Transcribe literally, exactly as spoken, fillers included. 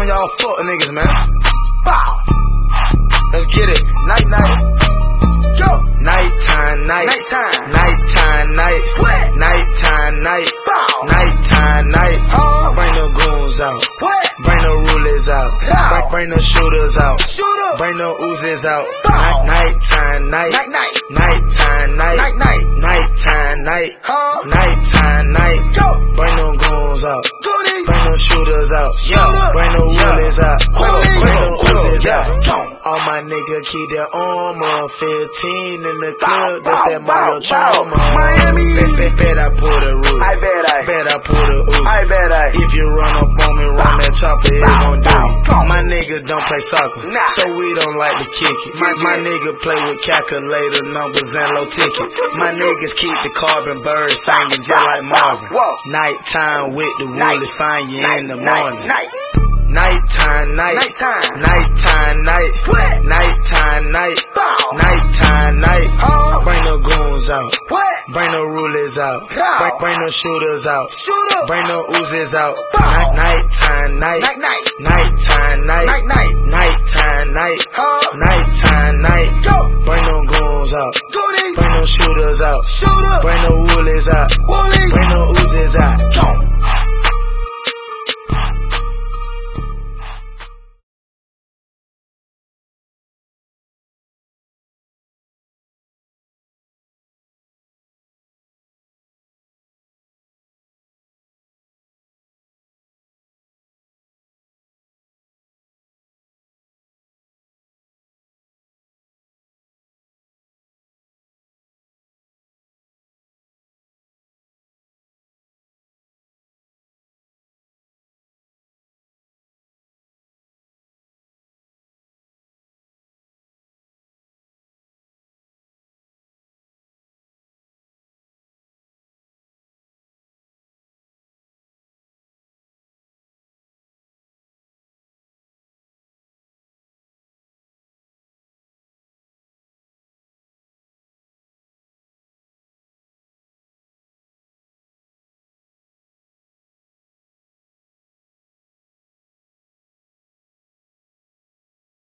on y'all fuck niggas, man. Bow. Let's get it. Night, night. Go. Nighttime, night. Nighttime. Nighttime, night. What? Nighttime, night. Bow. Nighttime, night. Huh? Bring the goons out. What? Bring the rulers out. Bring, bring the shooters out. Shooter. Bring the oozes out. Bow. Nighttime, night. Night, night. Nighttime, night. Night, night. Nighttime, night. Huh? Nighttime, night. Go. Bring them goons out. Goody. Bring them shooters out. Shooter. Bring the rulers out. Bring the oozes out. All my niggas keep their armor. fifteen in the club. That's that Mario trauma. Miami. Bet, bet, bet I pull the roof. I bet I. Bet I pull the ooze. I bet I. If you run up on me, run that chopper, it gon' do you. My niggas don't play soccer, nah. so we don't like to kick it. My, my nigga play with calculator numbers and low tickets. My niggas keep the carbon bird singing just like Marvin. Whoa. Nighttime with the woolly, find you night, in the night, morning. Night. Nighttime, night. Nighttime. Nighttime, night. What? Nighttime, night. Bow. Nighttime, night. Huh? Bring the goons out. What? Bring the rulers out. Bow. Bring, bring the shooters out. Shooter. Bring the oozes out. Bow. Night, nighttime, night. Night, night. Nighttime, night. Night, night. Nighttime, night. Huh? Nighttime, night. Go. Bring them goons out. Goody. Bring them shooters out. Shooter. Bring the rulers out. Wooly. Bring the oozes out. Go.